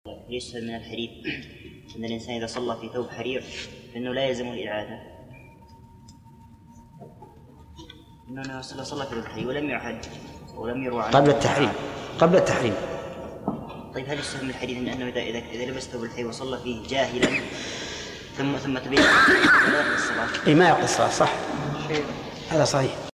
يشهد من الحديث أن الإنسان إذا صلى في ثوب حرير فإنه لا يلزم الإعادة، إنه صلى في ثوب حرير ولم يعهد ولم يروى عنه قبل التحريم. طيب هل يشهد من الحديث أنه إذا لبس ثوب الحرير وصلى فيه جاهلا ثم تبين لا يقضي الصلاة؟ ما يقضي الصلاة، صح، هذا صحيح.